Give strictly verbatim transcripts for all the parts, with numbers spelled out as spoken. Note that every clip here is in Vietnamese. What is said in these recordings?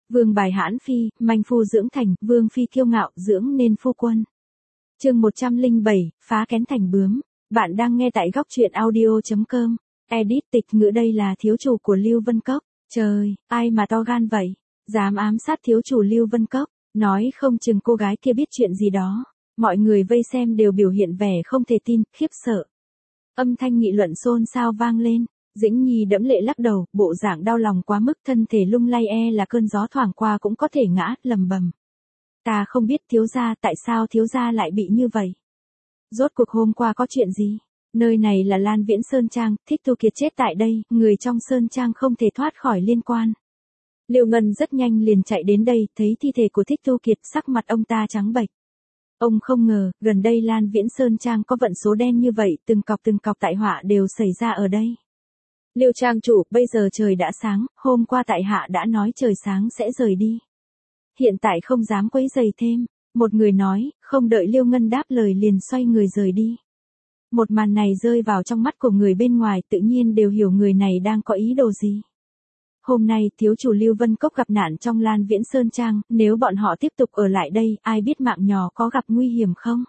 Vương bài hãn phi, manh phu dưỡng thành, vương phi kiêu ngạo, dưỡng nên phu quân. Chương một trăm lẻ bảy, phá kén thành bướm. Bạn đang nghe tại góc truyện audio chấm com. Edit tịch ngữ đây là thiếu chủ của Lưu Vân Cốc. Trời, ai mà to gan vậy? Dám ám sát thiếu chủ Lưu Vân Cốc. Nói không chừng cô gái kia biết chuyện gì đó. Mọi người vây xem đều biểu hiện vẻ không thể tin, khiếp sợ. Âm thanh nghị luận xôn xao vang lên. Dĩnh Nhi đẫm lệ lắc đầu, bộ dạng đau lòng quá mức, thân thể lung lay e là cơn gió thoảng qua cũng có thể ngã, lầm bầm. Ta không biết thiếu gia, tại sao thiếu gia lại bị như vậy? Rốt cuộc hôm qua có chuyện gì? Nơi này là Lan Viễn Sơn Trang, Thích Tu Kiệt chết tại đây, người trong Sơn Trang không thể thoát khỏi liên quan. Liêu Ngân rất nhanh liền chạy đến đây, thấy thi thể của Thích Tu Kiệt, sắc mặt ông ta trắng bệch. Ông không ngờ, gần đây Lan Viễn Sơn Trang có vận số đen như vậy, từng cọc từng cọc tại họa đều xảy ra ở đây. Liêu trang chủ, bây giờ trời đã sáng, hôm qua tại hạ đã nói trời sáng sẽ rời đi. Hiện tại không dám quấy rầy thêm, một người nói, không đợi Liêu Ngân đáp lời liền xoay người rời đi. Một màn này rơi vào trong mắt của người bên ngoài, tự nhiên đều hiểu người này đang có ý đồ gì. Hôm nay thiếu chủ Lưu Vân Cốc gặp nạn trong Lan Viễn Sơn Trang, nếu bọn họ tiếp tục ở lại đây, ai biết mạng nhỏ có gặp nguy hiểm không?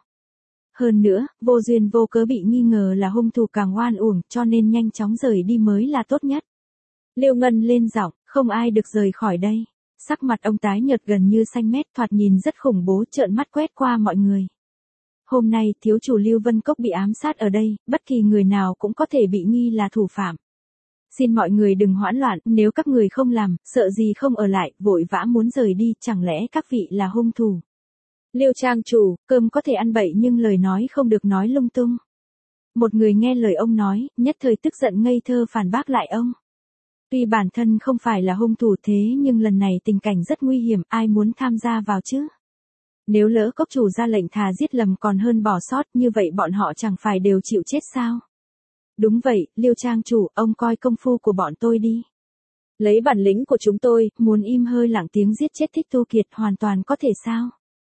Hơn nữa, vô duyên vô cớ bị nghi ngờ là hung thủ càng oan uổng, cho nên nhanh chóng rời đi mới là tốt nhất. Liêu Ngân lên giọng, không ai được rời khỏi đây. Sắc mặt ông tái nhợt gần như xanh mét, thoạt nhìn rất khủng bố, trợn mắt quét qua mọi người. Hôm nay, thiếu chủ Lưu Vân Cốc bị ám sát ở đây, bất kỳ người nào cũng có thể bị nghi là thủ phạm. Xin mọi người đừng hoãn loạn, nếu các người không làm, sợ gì không ở lại, vội vã muốn rời đi, chẳng lẽ các vị là hung thủ? Liêu trang chủ, cơm có thể ăn bậy nhưng lời nói không được nói lung tung. Một người nghe lời ông nói, nhất thời tức giận ngây thơ phản bác lại ông. Tuy bản thân không phải là hung thủ thế nhưng lần này tình cảnh rất nguy hiểm, ai muốn tham gia vào chứ? Nếu lỡ cốc chủ ra lệnh thà giết lầm còn hơn bỏ sót, như vậy bọn họ chẳng phải đều chịu chết sao? Đúng vậy, Liêu trang chủ, ông coi công phu của bọn tôi đi. Lấy bản lĩnh của chúng tôi, muốn im hơi lặng tiếng giết chết Thích Tu Kiệt hoàn toàn có thể sao?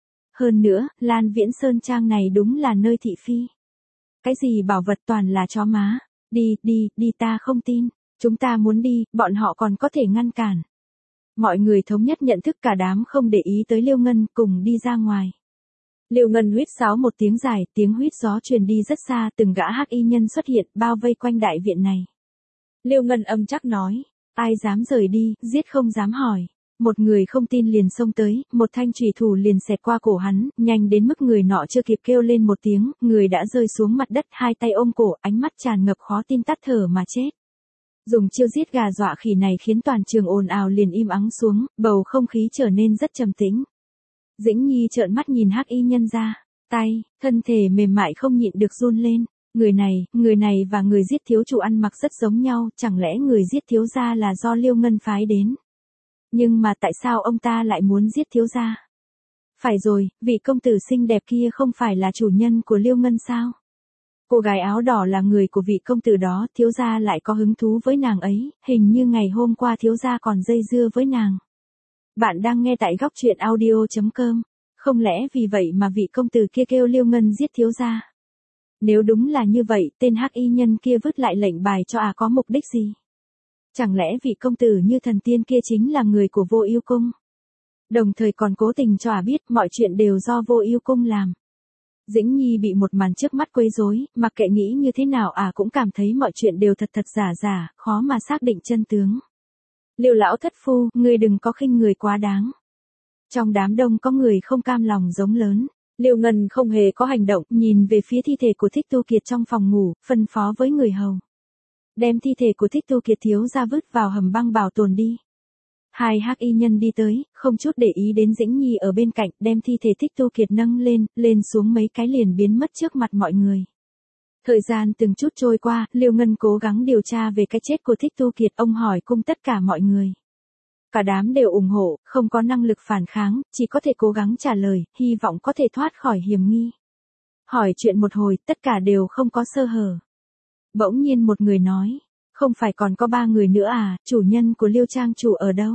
Hơn nữa, Lan Viễn Sơn Trang này đúng là nơi thị phi. Cái gì bảo vật toàn là chó má. Đi, đi, đi, ta không tin. Chúng ta muốn đi, bọn họ còn có thể ngăn cản. Mọi người thống nhất nhận thức, cả đám không để ý tới Liêu Ngân, cùng đi ra ngoài. Liêu Ngân huýt sáo một tiếng dài, tiếng huýt gió truyền đi rất xa, từng gã hắc y nhân xuất hiện, bao vây quanh đại viện này. Liêu Ngân âm chắc nói, ai dám rời đi, giết không dám hỏi. Một người không tin liền xông tới, một thanh chùy thủ liền xẹt qua cổ hắn, nhanh đến mức người nọ chưa kịp kêu lên một tiếng, người đã rơi xuống mặt đất, hai tay ôm cổ, ánh mắt tràn ngập khó tin, tắt thở mà chết. Dùng chiêu giết gà dọa khỉ này khiến toàn trường ồn ào liền im ắng xuống, bầu không khí trở nên rất trầm tĩnh. Dĩnh Nhi trợn mắt nhìn hắc y nhân ra, tay, thân thể mềm mại không nhịn được run lên. Người này, người này và người giết thiếu chủ ăn mặc rất giống nhau, chẳng lẽ người giết thiếu gia là do Liêu Ngân phái đến? Nhưng mà tại sao ông ta lại muốn giết thiếu gia? Phải rồi, vị công tử xinh đẹp kia không phải là chủ nhân của Liêu Ngân sao? Cô gái áo đỏ là người của vị công tử đó, thiếu gia lại có hứng thú với nàng ấy, hình như ngày hôm qua thiếu gia còn dây dưa với nàng. Bạn đang nghe tại góc truyện audio chấm com, không lẽ vì vậy mà vị công tử kia kêu Liêu Ngân giết thiếu gia? Nếu đúng là như vậy, tên hắc y nhân kia vứt lại lệnh bài cho à có mục đích gì? Chẳng lẽ vị công tử như thần tiên kia chính là người của Vô Ưu Cung? Đồng thời còn cố tình cho à biết mọi chuyện đều do Vô Ưu Cung làm. Dĩnh Nhi bị một màn trước mắt quấy rối, mặc kệ nghĩ như thế nào à cũng cảm thấy mọi chuyện đều thật thật giả giả, khó mà xác định chân tướng. Liêu lão thất phu, ngươi đừng có khinh người quá đáng. Trong đám đông có người không cam lòng giống lớn. Liêu Ngân không hề có hành động, nhìn về phía thi thể của Thích Tu Kiệt trong phòng ngủ, phân phó với người hầu. Đem thi thể của Thích Tu Kiệt thiếu ra vứt vào hầm băng bảo tồn đi. Hai hắc y nhân đi tới, không chút để ý đến Dĩnh Nhi ở bên cạnh, đem thi thể Thích Tu Kiệt nâng lên, lên xuống mấy cái liền biến mất trước mặt mọi người. Thời gian từng chút trôi qua, Liêu Ngân cố gắng điều tra về cái chết của Thích Tu Kiệt, ông hỏi cung tất cả mọi người. Cả đám đều ủng hộ, không có năng lực phản kháng, chỉ có thể cố gắng trả lời, hy vọng có thể thoát khỏi hiểm nghi. Hỏi chuyện một hồi, tất cả đều không có sơ hở. Bỗng nhiên một người nói, không phải còn có ba người nữa à, chủ nhân của Liêu Trang chủ ở đâu?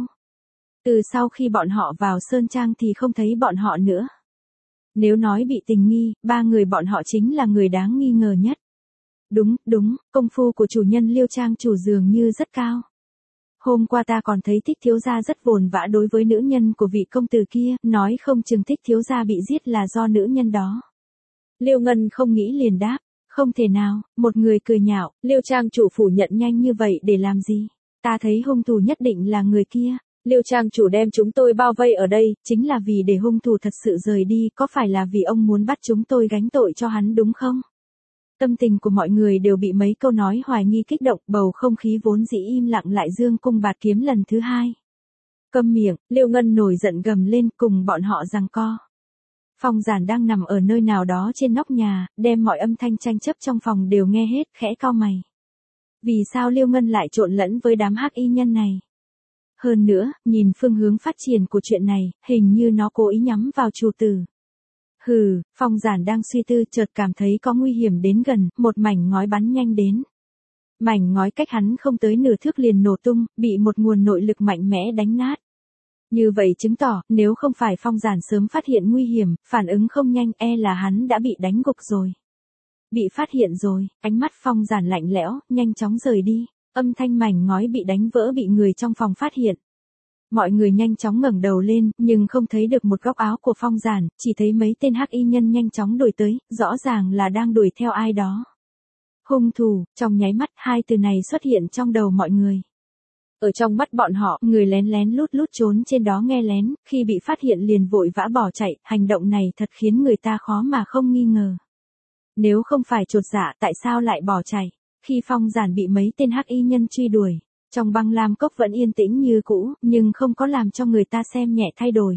Từ sau khi bọn họ vào Sơn Trang thì không thấy bọn họ nữa. Nếu nói bị tình nghi, ba người bọn họ chính là người đáng nghi ngờ nhất. Đúng, đúng, công phu của chủ nhân Liêu Trang chủ dường như rất cao. Hôm qua ta còn thấy Thích thiếu gia rất vồn vã đối với nữ nhân của vị công tử kia, nói không chừng Thích thiếu gia bị giết là do nữ nhân đó. Liêu Ngân không nghĩ liền đáp, không thể nào, một người cười nhạo, Liêu trang chủ phủ nhận nhanh như vậy để làm gì? Ta thấy hung thủ nhất định là người kia. Liêu trang chủ đem chúng tôi bao vây ở đây, chính là vì để hung thủ thật sự rời đi, có phải là vì ông muốn bắt chúng tôi gánh tội cho hắn đúng không? Tâm tình của mọi người đều bị mấy câu nói hoài nghi kích động, bầu không khí vốn dĩ im lặng lại dương cung bạt kiếm lần thứ hai. Câm miệng, Liêu Ngân nổi giận gầm lên cùng bọn họ giằng co. Phong Giản đang nằm ở nơi nào đó trên nóc nhà, đem mọi âm thanh tranh chấp trong phòng đều nghe hết, khẽ cau mày. Vì sao Liêu Ngân lại trộn lẫn với đám hắc y nhân này? Hơn nữa, nhìn phương hướng phát triển của chuyện này, hình như nó cố ý nhắm vào chủ tử. Hừ, Phong Giản đang suy tư chợt cảm thấy có nguy hiểm đến gần, một mảnh ngói bắn nhanh đến. Mảnh ngói cách hắn không tới nửa thước liền nổ tung, bị một nguồn nội lực mạnh mẽ đánh nát. Như vậy chứng tỏ, nếu không phải Phong Giản sớm phát hiện nguy hiểm, phản ứng không nhanh e là hắn đã bị đánh gục rồi. Bị phát hiện rồi, ánh mắt Phong Giản lạnh lẽo, nhanh chóng rời đi, âm thanh mảnh ngói bị đánh vỡ bị người trong phòng phát hiện. Mọi người nhanh chóng ngẩng đầu lên, nhưng không thấy được một góc áo của Phong Giản, chỉ thấy mấy tên hắc y nhân nhanh chóng đuổi tới, rõ ràng là đang đuổi theo ai đó. Hung thủ, trong nháy mắt hai từ này xuất hiện trong đầu mọi người. Ở trong mắt bọn họ, người lén lén lút lút trốn trên đó nghe lén, khi bị phát hiện liền vội vã bỏ chạy, hành động này thật khiến người ta khó mà không nghi ngờ. Nếu không phải chột dạ tại sao lại bỏ chạy, khi Phong Giản bị mấy tên hắc y nhân truy đuổi. Trong băng lam cốc vẫn yên tĩnh như cũ, nhưng không có làm cho người ta xem nhẹ thay đổi.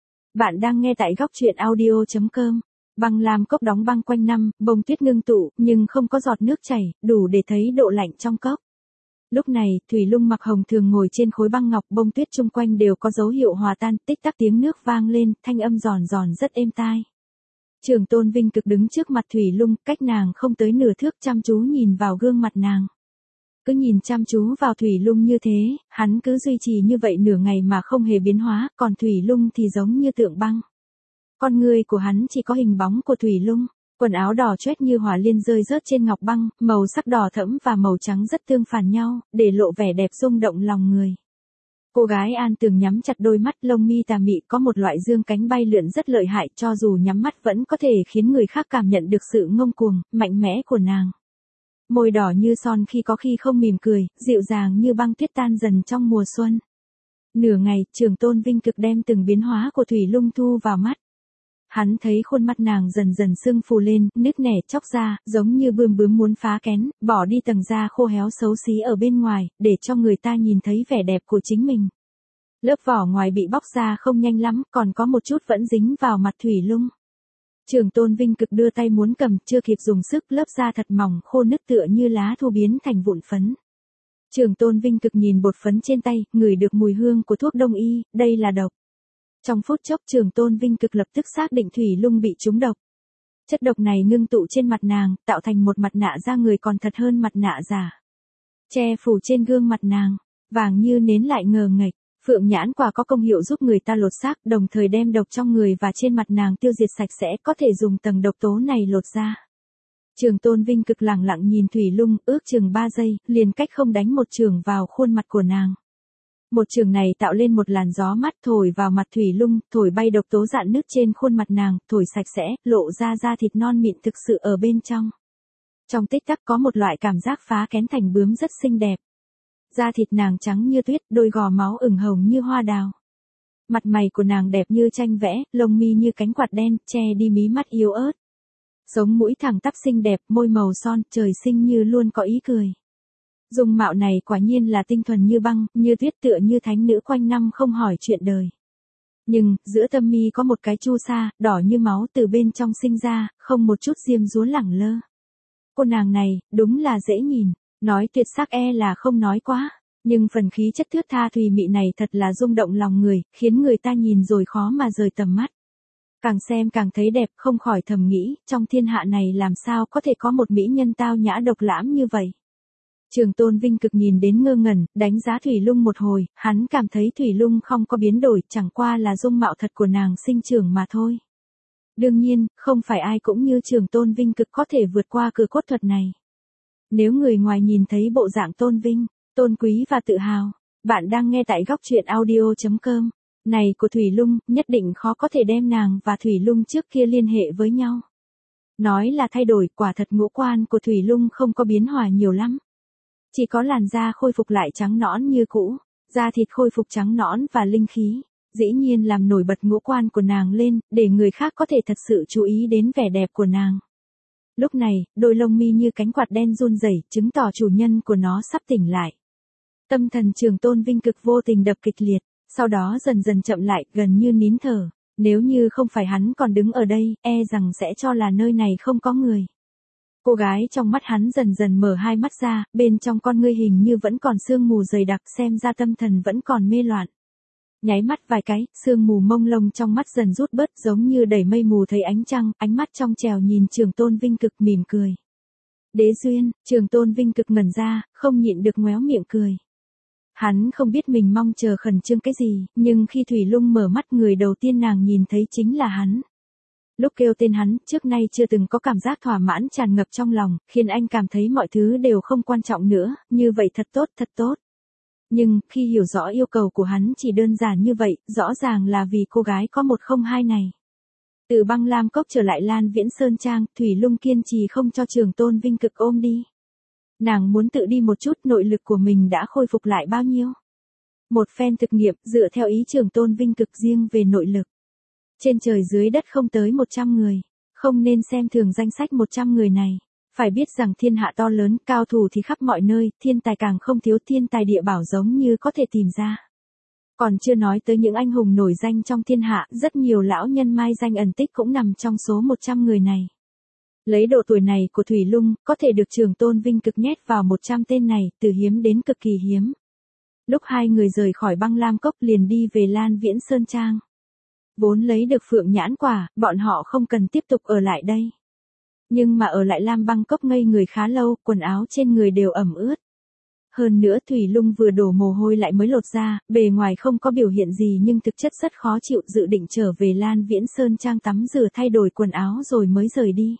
Bạn đang nghe tại góc truyện audio chấm com. Băng lam cốc đóng băng quanh năm, bông tuyết ngưng tụ, nhưng không có giọt nước chảy, đủ để thấy độ lạnh trong cốc. Lúc này, Thủy Lung mặc hồng thường ngồi trên khối băng ngọc, bông tuyết chung quanh đều có dấu hiệu hòa tan, tích tắc tiếng nước vang lên, thanh âm giòn giòn rất êm tai. Trường Tôn Vinh Cực đứng trước mặt Thủy Lung, cách nàng không tới nửa thước, chăm chú nhìn vào gương mặt nàng. Cứ nhìn chăm chú vào Thủy Lung như thế, hắn cứ duy trì như vậy nửa ngày mà không hề biến hóa, còn Thủy Lung thì giống như tượng băng. Con người của hắn chỉ có hình bóng của Thủy Lung, quần áo đỏ chót như hỏa liên rơi rớt trên ngọc băng, màu sắc đỏ thẫm và màu trắng rất tương phản nhau, để lộ vẻ đẹp rung động lòng người. Cô gái An Tường nhắm chặt đôi mắt, lông mi tà mị có một loại dương cánh bay lượn rất lợi hại, cho dù nhắm mắt vẫn có thể khiến người khác cảm nhận được sự ngông cuồng, mạnh mẽ của nàng. Môi đỏ như son khi có khi không mỉm cười, dịu dàng như băng tuyết tan dần trong mùa xuân. Nửa ngày, Trường Tôn Vinh Cực đem từng biến hóa của Thủy Lung thu vào mắt. Hắn thấy khuôn mặt nàng dần dần sưng phù lên, nứt nẻ chóc ra, giống như bươm bướm muốn phá kén, bỏ đi tầng da khô héo xấu xí ở bên ngoài, để cho người ta nhìn thấy vẻ đẹp của chính mình. Lớp vỏ ngoài bị bóc ra không nhanh lắm, còn có một chút vẫn dính vào mặt Thủy Lung. Trường Tôn Vinh Cực đưa tay muốn cầm, chưa kịp dùng sức, lớp da thật mỏng khô nứt tựa như lá thu biến thành vụn phấn. Trường Tôn Vinh Cực nhìn bột phấn trên tay, ngửi được mùi hương của thuốc đông y, đây là độc. Trong phút chốc Trường Tôn Vinh Cực lập tức xác định Thủy Lung bị trúng độc. Chất độc này ngưng tụ trên mặt nàng, tạo thành một mặt nạ da người còn thật hơn mặt nạ giả. Che phủ trên gương mặt nàng, vàng như nến lại ngờ nghệch. Phượng nhãn quả có công hiệu giúp người ta lột xác, đồng thời đem độc trong người và trên mặt nàng tiêu diệt sạch sẽ, có thể dùng tầng độc tố này lột ra. Trường Tôn Vinh Cực lẳng lặng nhìn Thủy Lung, ước chừng ba giây, liền cách không đánh một chưởng vào khuôn mặt của nàng. Một chưởng này tạo lên một làn gió mát thổi vào mặt Thủy Lung, thổi bay độc tố rạn nứt trên khuôn mặt nàng, thổi sạch sẽ, lộ ra da thịt non mịn thực sự ở bên trong. Trong tích tắc có một loại cảm giác phá kén thành bướm rất xinh đẹp. Da thịt nàng trắng như tuyết, đôi gò máu ửng hồng như hoa đào. Mặt mày của nàng đẹp như tranh vẽ, lông mi như cánh quạt đen, che đi mí mắt yếu ớt. Sống mũi thẳng tắp xinh đẹp, môi màu son, trời sinh như luôn có ý cười. Dung mạo này quả nhiên là tinh thuần như băng, như tuyết tựa như thánh nữ quanh năm không hỏi chuyện đời. Nhưng, giữa tâm mi có một cái chu sa, đỏ như máu từ bên trong sinh ra, không một chút diêm dúa lẳng lơ. Cô nàng này, đúng là dễ nhìn. Nói tuyệt sắc e là không nói quá, nhưng phần khí chất thướt tha thùy mị này thật là rung động lòng người, khiến người ta nhìn rồi khó mà rời tầm mắt. Càng xem càng thấy đẹp, không khỏi thầm nghĩ, trong thiên hạ này làm sao có thể có một mỹ nhân tao nhã độc lãm như vậy. Trường Tôn Vinh Cực nhìn đến ngơ ngẩn, đánh giá Thủy Lung một hồi, hắn cảm thấy Thủy Lung không có biến đổi, chẳng qua là dung mạo thật của nàng sinh trưởng mà thôi. Đương nhiên, không phải ai cũng như Trường Tôn Vinh Cực có thể vượt qua cửa cốt thuật này. Nếu người ngoài nhìn thấy bộ dạng tôn vinh, tôn quý và tự hào, Bạn đang nghe tại góc truyện audio chấm com. Này của Thủy Lung, nhất định khó có thể đem nàng và Thủy Lung trước kia liên hệ với nhau. Nói là thay đổi, quả thật ngũ quan của Thủy Lung không có biến hóa nhiều lắm. Chỉ có làn da khôi phục lại trắng nõn như cũ, da thịt khôi phục trắng nõn và linh khí, dĩ nhiên làm nổi bật ngũ quan của nàng lên, để người khác có thể thật sự chú ý đến vẻ đẹp của nàng. Lúc này, đôi lông mi như cánh quạt đen run rẩy, chứng tỏ chủ nhân của nó sắp tỉnh lại. Tâm thần Trường Tôn Vinh Cực vô tình đập kịch liệt, sau đó dần dần chậm lại, gần như nín thở. Nếu như không phải hắn còn đứng ở đây, e rằng sẽ cho là nơi này không có người. Cô gái trong mắt hắn dần dần mở hai mắt ra, bên trong con ngươi hình như vẫn còn sương mù dày đặc, xem ra tâm thần vẫn còn mê loạn. Nháy mắt vài cái, sương mù mông lung trong mắt dần rút bớt, giống như đẩy mây mù thấy ánh trăng, ánh mắt trong trèo nhìn Trường Tôn Vinh Cực mỉm cười. Đế duyên, Trường Tôn Vinh Cực ngẩn ra, không nhịn được ngoéo miệng cười. Hắn không biết mình mong chờ khẩn trương cái gì, nhưng khi Thủy Lung mở mắt, người đầu tiên nàng nhìn thấy chính là hắn. Lúc kêu tên hắn, trước nay chưa từng có cảm giác thỏa mãn tràn ngập trong lòng, khiến anh cảm thấy mọi thứ đều không quan trọng nữa, như vậy thật tốt, thật tốt. Nhưng, khi hiểu rõ yêu cầu của hắn chỉ đơn giản như vậy, rõ ràng là vì cô gái có một không hai này. Từ Băng Lam Cốc trở lại Lan Viễn Sơn Trang, Thủy Lung kiên trì không cho Trường Tôn Vinh Cực ôm đi. Nàng muốn tự đi một chút, nội lực của mình đã khôi phục lại bao nhiêu. Một phen thực nghiệm, dựa theo ý Trường Tôn Vinh Cực riêng về nội lực. Trên trời dưới đất không tới một trăm người, không nên xem thường danh sách một trăm người này. Phải biết rằng thiên hạ to lớn, cao thủ thì khắp mọi nơi, thiên tài càng không thiếu, thiên tài địa bảo giống như có thể tìm ra. Còn chưa nói tới những anh hùng nổi danh trong thiên hạ, rất nhiều lão nhân mai danh ẩn tích cũng nằm trong số một trăm người này. Lấy độ tuổi này của Thủy Lung, có thể được Trường Tôn Vinh Cực nhét vào một trăm tên này, từ hiếm đến cực kỳ hiếm. Lúc hai người rời khỏi Băng Lam Cốc liền đi về Lan Viễn Sơn Trang. Vốn lấy được Phượng Nhãn Quả, bọn họ không cần tiếp tục ở lại đây. Nhưng mà ở lại Lam Băng Cốc ngây người khá lâu, quần áo trên người đều ẩm ướt. Hơn nữa Thủy Lung vừa đổ mồ hôi lại mới lột ra, bề ngoài không có biểu hiện gì nhưng thực chất rất khó chịu, dự định trở về Lan Viễn Sơn Trang tắm rửa thay đổi quần áo rồi mới rời đi.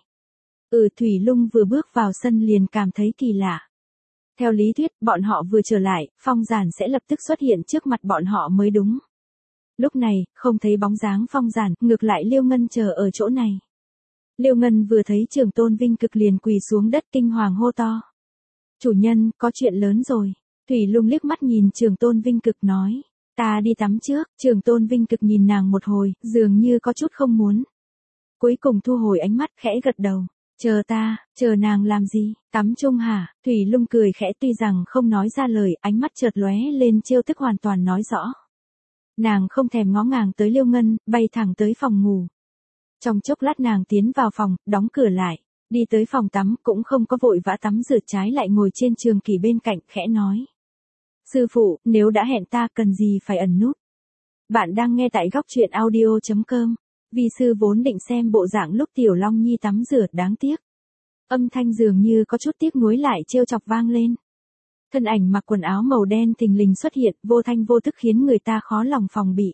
Ừ, Thủy Lung vừa bước vào sân liền cảm thấy kỳ lạ. Theo lý thuyết, bọn họ vừa trở lại, Phong Giản sẽ lập tức xuất hiện trước mặt bọn họ mới đúng. Lúc này, không thấy bóng dáng Phong Giản, ngược lại Liêu Ngân chờ ở chỗ này. Liêu Ngân vừa thấy Trường Tôn Vinh Cực liền quỳ xuống đất kinh hoàng hô to. Chủ nhân, có chuyện lớn rồi. Thủy Lung liếc mắt nhìn Trường Tôn Vinh Cực nói. Ta đi tắm trước. Trường Tôn Vinh Cực nhìn nàng một hồi, dường như có chút không muốn. Cuối cùng thu hồi ánh mắt, khẽ gật đầu. Chờ ta, chờ nàng làm gì? Tắm chung hả? Thủy Lung cười khẽ, tuy rằng không nói ra lời, ánh mắt chợt lóe lên trêu tức hoàn toàn nói rõ. Nàng không thèm ngó ngàng tới Liêu Ngân, bay thẳng tới phòng ngủ. Trong chốc lát nàng tiến vào phòng, đóng cửa lại, đi tới phòng tắm, cũng không có vội vã tắm rửa, trái lại ngồi trên trường kỷ bên cạnh, khẽ nói. Sư phụ, nếu đã hẹn ta cần gì phải ẩn nút. Bạn đang nghe tại góc truyện audio chấm com. Vi sư vốn định xem bộ dạng lúc Tiểu Long Nhi tắm rửa, đáng tiếc. Âm thanh dường như có chút tiếc nuối lại trêu chọc vang lên. Thân ảnh mặc quần áo màu đen thình lình xuất hiện, vô thanh vô tức khiến người ta khó lòng phòng bị.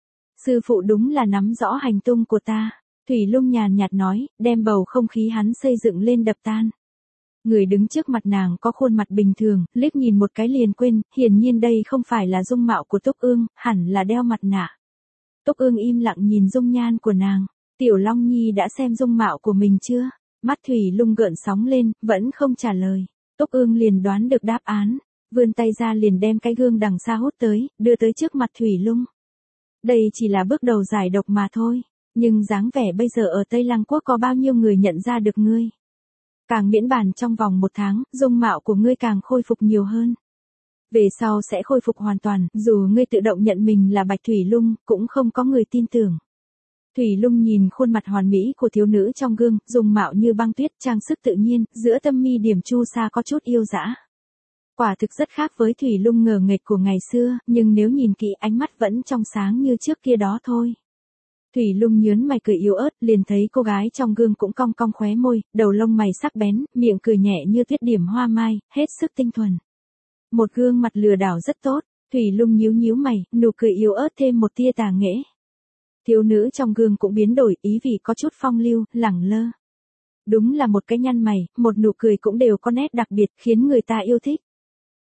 Sư phụ đúng là nắm rõ hành tung của ta. Thủy Lung nhàn nhạt nói, đem bầu không khí hắn xây dựng lên đập tan. Người đứng trước mặt nàng có khuôn mặt bình thường, liếc nhìn một cái liền quên, hiển nhiên đây không phải là dung mạo của Túc Ương, hẳn là đeo mặt nạ. Túc Ương im lặng nhìn dung nhan của nàng. Tiểu Long Nhi đã xem dung mạo của mình chưa? Mắt Thủy Lung gợn sóng lên, vẫn không trả lời. Túc Ương liền đoán được đáp án, vươn tay ra liền đem cái gương đằng xa hút tới, đưa tới trước mặt Thủy Lung. Đây chỉ là bước đầu giải độc mà thôi, nhưng dáng vẻ bây giờ ở Tây Lăng Quốc có bao nhiêu người nhận ra được ngươi? Càng miễn bàn trong vòng một tháng, dung mạo của ngươi càng khôi phục nhiều hơn. Về sau sẽ khôi phục hoàn toàn, dù ngươi tự động nhận mình là Bạch Thủy Lung, cũng không có người tin tưởng. Thủy Lung nhìn khuôn mặt hoàn mỹ của thiếu nữ trong gương, dung mạo như băng tuyết, trang sức tự nhiên, giữa tâm mi điểm chu sa có chút yêu dã. Quả thực rất khác với Thủy Lung ngờ nghệch của ngày xưa, nhưng nếu nhìn kỹ ánh mắt vẫn trong sáng như trước kia đó thôi. Thủy Lung nhớn mày cười yếu ớt, liền thấy cô gái trong gương cũng cong cong khóe môi, đầu lông mày sắc bén, miệng cười nhẹ như tuyết điểm hoa mai, hết sức tinh thuần. Một gương mặt lừa đảo rất tốt. Thủy Lung nhíu nhíu mày, nụ cười yếu ớt thêm một tia tà nghễ. Thiếu nữ trong gương cũng biến đổi, ý vị có chút phong lưu, lẳng lơ. Đúng là một cái nhăn mày, một nụ cười cũng đều có nét đặc biệt, khiến người ta yêu thích.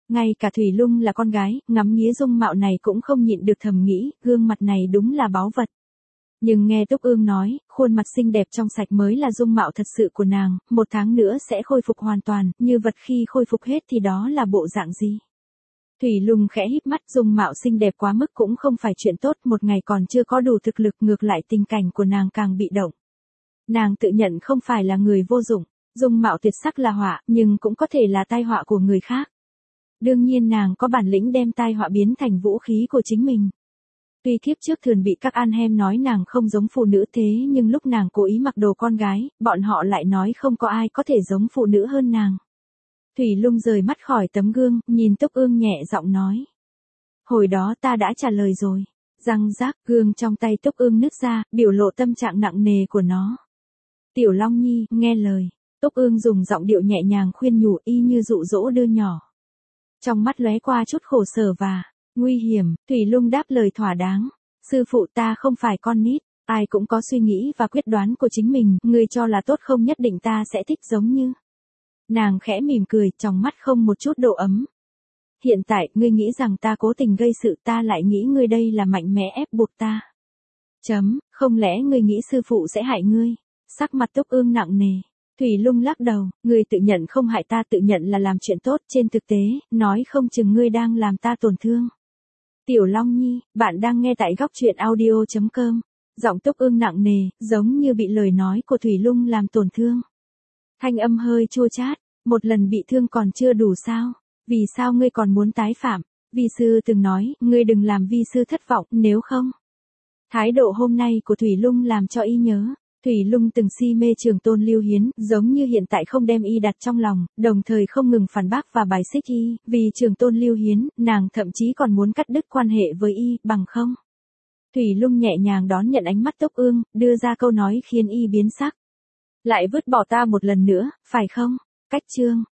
Ngay cả Thủy Lung là con gái, ngắm nghía dung mạo này cũng không nhịn được thầm nghĩ, gương mặt này đúng là báu vật. Nhưng nghe Túc Ương nói, khuôn mặt xinh đẹp trong sạch mới là dung mạo thật sự của nàng, một tháng nữa sẽ khôi phục hoàn toàn, như vật khi khôi phục hết thì đó là bộ dạng gì? Thủy Lung khẽ híp mắt, dung mạo xinh đẹp quá mức cũng không phải chuyện tốt, một ngày còn chưa có đủ thực lực, ngược lại tình cảnh của nàng càng bị động. Nàng tự nhận không phải là người vô dụng, dung mạo tuyệt sắc là họa, nhưng cũng có thể là tai họa của người khác. Đương nhiên nàng có bản lĩnh đem tai họa biến thành vũ khí của chính mình. Tuy kiếp trước thường bị các an hem nói nàng không giống phụ nữ thế nhưng lúc nàng cố ý mặc đồ con gái, bọn họ lại nói không có ai có thể giống phụ nữ hơn nàng. Thủy Lung rời mắt khỏi tấm gương, nhìn Túc Ương nhẹ giọng nói. Hồi đó ta đã trả lời rồi. Răng rác, gương trong tay Túc Ương nứt ra, biểu lộ tâm trạng nặng nề của nó. Tiểu Long Nhi, nghe lời. Túc Ương dùng giọng điệu nhẹ nhàng khuyên nhủ y như dụ dỗ đứa nhỏ. Trong mắt lóe qua chút khổ sở và nguy hiểm, Thủy Lung đáp lời thỏa đáng. Sư phụ, ta không phải con nít, ai cũng có suy nghĩ và quyết đoán của chính mình, ngươi cho là tốt không nhất định ta sẽ thích giống như. Nàng khẽ mỉm cười, trong mắt không một chút độ ấm. Hiện tại, ngươi nghĩ rằng ta cố tình gây sự, ta lại nghĩ ngươi đây là mạnh mẽ ép buộc ta. Chấm, không lẽ ngươi nghĩ sư phụ sẽ hại ngươi? Sắc mặt Túc Ương nặng nề. Thủy Lung lắc đầu, ngươi tự nhận không hại ta, tự nhận là làm chuyện tốt, trên thực tế, nói không chừng ngươi đang làm ta tổn thương. Tiểu Long Nhi, bạn đang nghe tại góc truyện audio chấm com. Giọng Túc Ương nặng nề, giống như bị lời nói của Thủy Lung làm tổn thương. Thanh âm hơi chua chát, một lần bị thương còn chưa đủ sao? Vì sao ngươi còn muốn tái phạm? Vi sư từng nói, ngươi đừng làm vi sư thất vọng, nếu không. Thái độ hôm nay của Thủy Lung làm cho y nhớ. Thủy Lung từng si mê Trường Tôn Lưu Hiến, giống như hiện tại không đem y đặt trong lòng, đồng thời không ngừng phản bác và bài xích y, vì Trường Tôn Lưu Hiến, nàng thậm chí còn muốn cắt đứt quan hệ với y, bằng không. Thủy Lung nhẹ nhàng đón nhận ánh mắt Túc Ương, đưa ra câu nói khiến y biến sắc. Lại vứt bỏ ta một lần nữa, phải không? Cách chương.